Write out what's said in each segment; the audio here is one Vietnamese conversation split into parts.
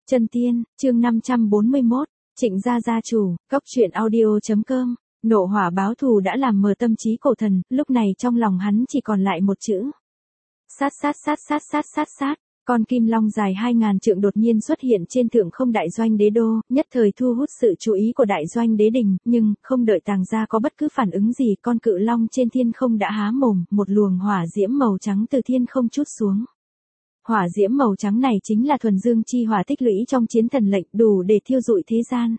Chân Tiên, chương 541, Trịnh gia gia chủ, góc truyện audio.com. Nộ hỏa báo thù đã làm mờ tâm trí cổ thần, lúc này trong lòng hắn chỉ còn lại một chữ. Sát. Con kim long dài 2.000 trượng đột nhiên xuất hiện trên thượng không đại doanh đế đô, nhất thời thu hút sự chú ý của đại doanh đế đình, nhưng, không đợi tàng gia có bất cứ phản ứng gì, con cự long trên thiên không đã há mồm, một luồng hỏa diễm màu trắng từ thiên không trút xuống. Hỏa diễm màu trắng này chính là thuần dương chi hỏa tích lũy trong chiến thần lệnh, đủ để thiêu rụi thế gian.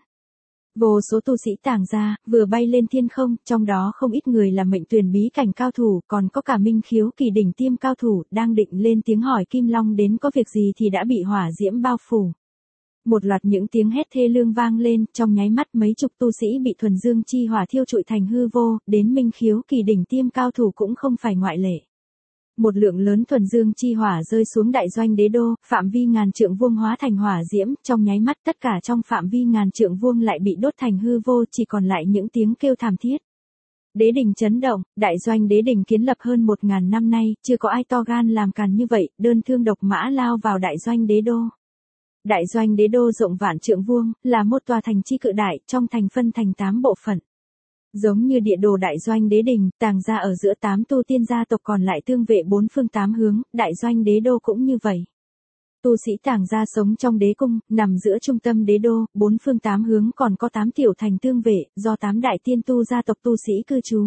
Vô số tu sĩ tàng gia vừa bay lên thiên không, trong đó không ít người là mệnh tuyển bí cảnh cao thủ, còn có cả minh khiếu kỳ đỉnh tiêm cao thủ, đang định lên tiếng hỏi Kim Long đến có việc gì thì đã bị hỏa diễm bao phủ. Một loạt những tiếng hét thê lương vang lên, trong nháy mắt mấy chục tu sĩ bị thuần dương chi hỏa thiêu trụi thành hư vô, đến minh khiếu kỳ đỉnh tiêm cao thủ cũng không phải ngoại lệ. Một lượng lớn thuần dương chi hỏa rơi xuống đại doanh đế đô, phạm vi ngàn trượng vuông hóa thành hỏa diễm, trong nháy mắt tất cả trong phạm vi ngàn trượng vuông lại bị đốt thành hư vô, chỉ còn lại những tiếng kêu thảm thiết. Đế đình chấn động, đại doanh đế đình kiến lập hơn 1.000 năm nay, chưa có ai to gan làm càn như vậy, đơn thương độc mã lao vào đại doanh đế đô. Đại doanh đế đô rộng vạn trượng vuông, là một tòa thành chi cự đại, trong thành phân thành 8 bộ phận. Giống như địa đồ đại doanh đế đình, tàng gia ở giữa 8 tu tiên gia tộc còn lại tương vệ 4 phương 8 hướng, đại doanh đế đô cũng như vậy. Tu sĩ tàng gia sống trong đế cung, nằm giữa trung tâm đế đô, 4 phương 8 hướng còn có 8 tiểu thành tương vệ, do 8 đại tiên tu gia tộc tu sĩ cư trú.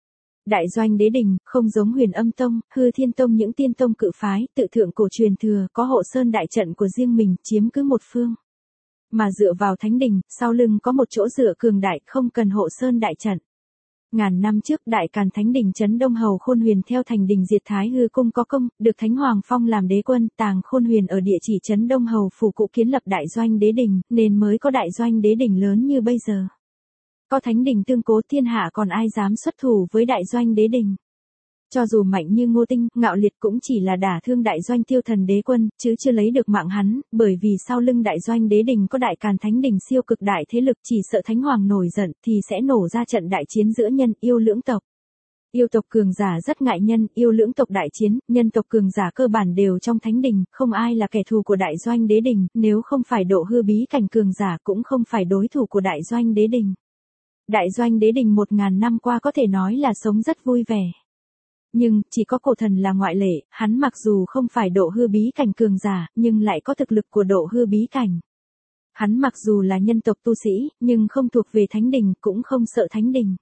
Đại doanh đế đình, không giống Huyền Âm Tông, Hư Thiên Tông những tiên tông cự phái, tự thượng cổ truyền thừa, có hộ sơn đại trận của riêng mình, chiếm cứ một phương. Mà dựa vào thánh đình, sau lưng có một chỗ dựa cường đại, không cần hộ sơn đại trận. Ngàn năm trước Đại Càn Thánh Đình trấn Đông Hầu Khôn Huyền theo thành đình diệt Thái Hư cung có công, được Thánh Hoàng phong làm đế quân, tàng Khôn Huyền ở địa chỉ trấn Đông Hầu phủ cụ kiến lập đại doanh đế đình, nên mới có đại doanh đế đình lớn như bây giờ. Có thánh đình tương cố, thiên hạ còn ai dám xuất thủ với đại doanh đế đình. Cho dù mạnh như Ngô Tinh, Ngạo Liệt cũng chỉ là đả thương đại doanh Tiêu Thần đế quân, chứ chưa lấy được mạng hắn, bởi vì sau lưng đại doanh đế đình có Đại Càn Thánh Đình siêu cực đại thế lực, chỉ sợ Thánh Hoàng nổi giận thì sẽ nổ ra trận đại chiến giữa nhân yêu lưỡng tộc. Yêu tộc cường giả rất ngại nhân, yêu lưỡng tộc đại chiến, nhân tộc cường giả cơ bản đều trong thánh đình, không ai là kẻ thù của đại doanh đế đình, nếu không phải độ hư bí cảnh cường giả cũng không phải đối thủ của đại doanh đế đình. Đại doanh đế đình 1.000 năm qua có thể nói là sống rất vui vẻ. Nhưng, chỉ có cổ thần là ngoại lệ, hắn mặc dù không phải độ hư bí cảnh cường giả, nhưng lại có thực lực của độ hư bí cảnh. Hắn mặc dù là nhân tộc tu sĩ, nhưng không thuộc về thánh đình, cũng không sợ thánh đình.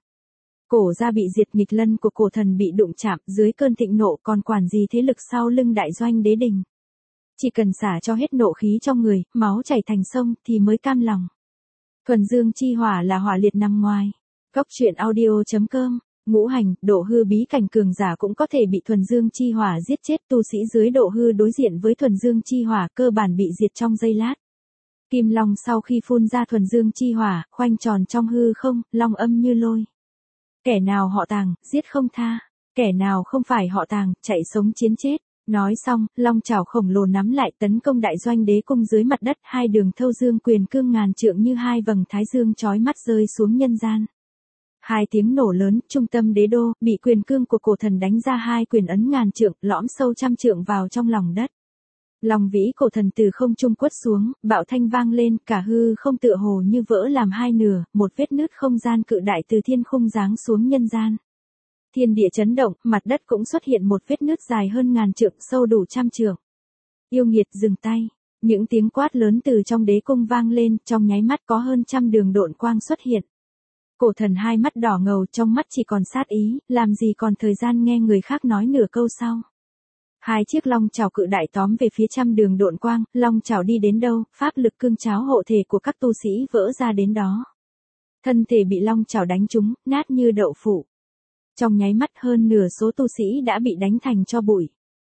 Cổ gia bị diệt, nghịch lân của cổ thần bị đụng chạm, dưới cơn thịnh nộ còn quản gì thế lực sau lưng đại doanh đế đình. Chỉ cần xả cho hết nộ khí trong người, máu chảy thành sông, thì mới cam lòng. Thuần dương chi hỏa là hỏa liệt nằm ngoài. Góc truyện audio.com. Ngũ hành, độ hư bí cảnh cường giả cũng có thể bị thuần dương chi hỏa giết chết, tu sĩ dưới độ hư đối diện với thuần dương chi hỏa cơ bản bị diệt trong giây lát. Kim Long sau khi phun ra thuần dương chi hỏa, khoanh tròn trong hư không, long âm như lôi. Kẻ nào họ Tàng, giết không tha. Kẻ nào không phải họ Tàng, chạy sống chiến chết. Nói xong, long chảo khổng lồ nắm lại tấn công đại doanh đế cung dưới mặt đất, hai đường thâu dương quyền cương ngàn trượng như hai vầng thái dương chói mắt rơi xuống nhân gian. Hai tiếng nổ lớn, trung tâm đế đô, bị quyền cương của cổ thần đánh ra hai quyền ấn ngàn trượng, lõm sâu trăm trượng vào trong lòng đất. Lòng vĩ cổ thần từ không trung quất xuống, bạo thanh vang lên, cả hư không tựa hồ như vỡ làm hai nửa, một vết nứt không gian cự đại từ thiên khung giáng xuống nhân gian. Thiên địa chấn động, mặt đất cũng xuất hiện một vết nứt dài hơn ngàn trượng, sâu đủ trăm trượng. Yêu nghiệt dừng tay, những tiếng quát lớn từ trong đế cung vang lên, trong nháy mắt có hơn trăm đường độn quang xuất hiện. Cổ thần hai mắt đỏ ngầu, trong mắt chỉ còn sát ý, làm gì còn thời gian nghe người khác nói nửa câu sau. Hai chiếc long chảo cự đại tóm về phía trăm đường độn quang, long chảo đi đến đâu, pháp lực cương cháo hộ thể của các tu sĩ vỡ ra đến đó. Thân thể bị long chảo đánh trúng, nát như đậu phụ. Trong nháy mắt hơn nửa số tu sĩ đã bị đánh thành tro bụi.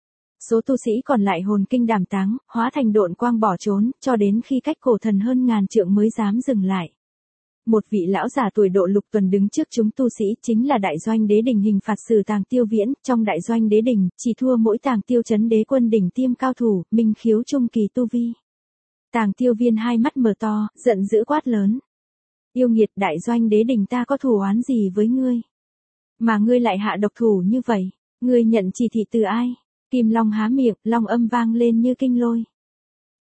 Số tu sĩ còn lại hồn kinh đảm táng, hóa thành độn quang bỏ trốn, cho đến khi cách cổ thần hơn ngàn trượng mới dám dừng lại. Một vị lão già tuổi độ lục tuần đứng trước chúng tu sĩ, chính là đại doanh đế đình hình phạt sử Tàng Tiêu Viễn, trong đại doanh đế đình, chỉ thua mỗi Tàng Tiêu trấn đế quân đỉnh tiêm cao thủ, minh khiếu trung kỳ tu vi. Tàng Tiêu Viên hai mắt mở to, giận dữ quát lớn. Yêu nghiệt, đại doanh đế đình ta có thù oán gì với ngươi? Mà ngươi lại hạ độc thủ như vậy, ngươi nhận chỉ thị từ ai? Kim Long há miệng, long âm vang lên như kinh lôi.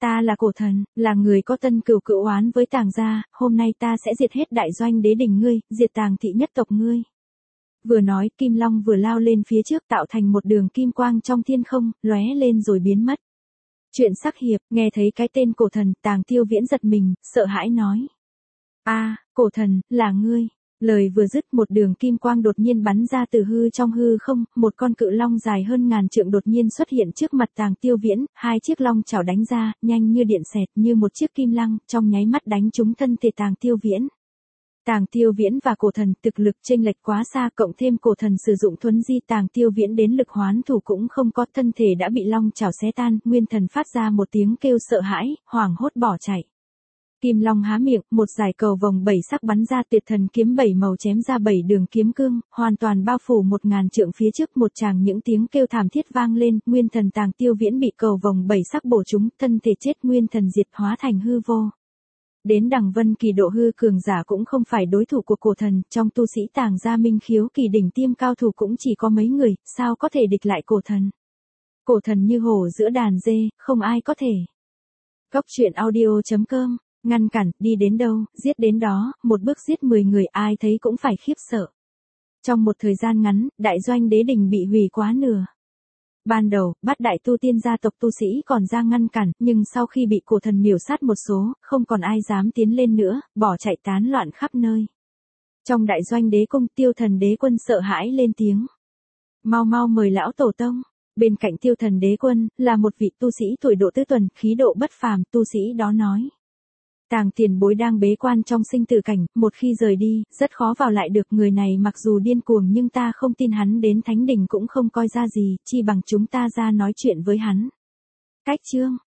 Ta là cổ thần, là người có tân cừu cựu oán với Tàng gia, hôm nay ta sẽ diệt hết đại doanh đế đình ngươi, diệt Tàng thị nhất tộc ngươi. Vừa nói, Kim Long vừa lao lên phía trước tạo thành một đường kim quang trong thiên không, lóe lên rồi biến mất. Chuyện sắc hiệp, nghe thấy cái tên cổ thần, Tàng Tiêu Viễn giật mình, sợ hãi nói. Cổ thần, là ngươi. Lời vừa dứt, một đường kim quang đột nhiên bắn ra từ trong hư không, một con cự long dài hơn ngàn trượng đột nhiên xuất hiện trước mặt Tàng Tiêu Viễn, hai chiếc long chảo đánh ra, nhanh như điện xẹt, như một chiếc kim lăng, trong nháy mắt đánh trúng thân thể Tàng Tiêu Viễn. Tàng Tiêu Viễn và cổ thần thực lực chênh lệch quá xa, cộng thêm cổ thần sử dụng thuấn di, Tàng Tiêu Viễn đến lực hoán thủ cũng không có, thân thể đã bị long chảo xé tan, nguyên thần phát ra một tiếng kêu sợ hãi, hoảng hốt bỏ chạy. Kim Long há miệng, một dải cầu vòng 7 sắc bắn ra, tuyệt thần kiếm 7 màu chém ra 7 đường kiếm cương, hoàn toàn bao phủ 1000 trượng phía trước, một tràng những tiếng kêu thảm thiết vang lên, nguyên thần Tàng Tiêu Viễn bị cầu vòng 7 sắc bổ trúng, thân thể chết, nguyên thần diệt hóa thành hư vô. Đến đằng Vân Kỳ độ hư cường giả cũng không phải đối thủ của cổ thần, trong tu sĩ Tàng gia Minh Khiếu Kỳ đỉnh tiêm cao thủ cũng chỉ có mấy người, sao có thể địch lại cổ thần. Cổ thần như hổ giữa đàn dê, không ai có thể. Góc truyện audio.com, ngăn cản, đi đến đâu, giết đến đó, một bước giết 10 người, ai thấy cũng phải khiếp sợ. Trong một thời gian ngắn, đại doanh đế đình bị hủy quá nửa. Ban đầu, Bát đại tu tiên gia tộc tu sĩ còn ra ngăn cản, nhưng sau khi bị cổ thần miểu sát một số, không còn ai dám tiến lên nữa, bỏ chạy tán loạn khắp nơi. Trong đại doanh đế cung, Tiêu Thần Đế Quân sợ hãi lên tiếng. Mau mau mời lão tổ tông. Bên cạnh Tiêu Thần Đế Quân, là một vị tu sĩ tuổi độ tứ tuần, khí độ bất phàm, tu sĩ đó nói. Tàng tiền bối đang bế quan trong sinh tử cảnh, một khi rời đi, rất khó vào lại được, người này mặc dù điên cuồng nhưng ta không tin hắn đến thánh đình cũng không coi ra gì, chi bằng chúng ta ra nói chuyện với hắn. Cách chương.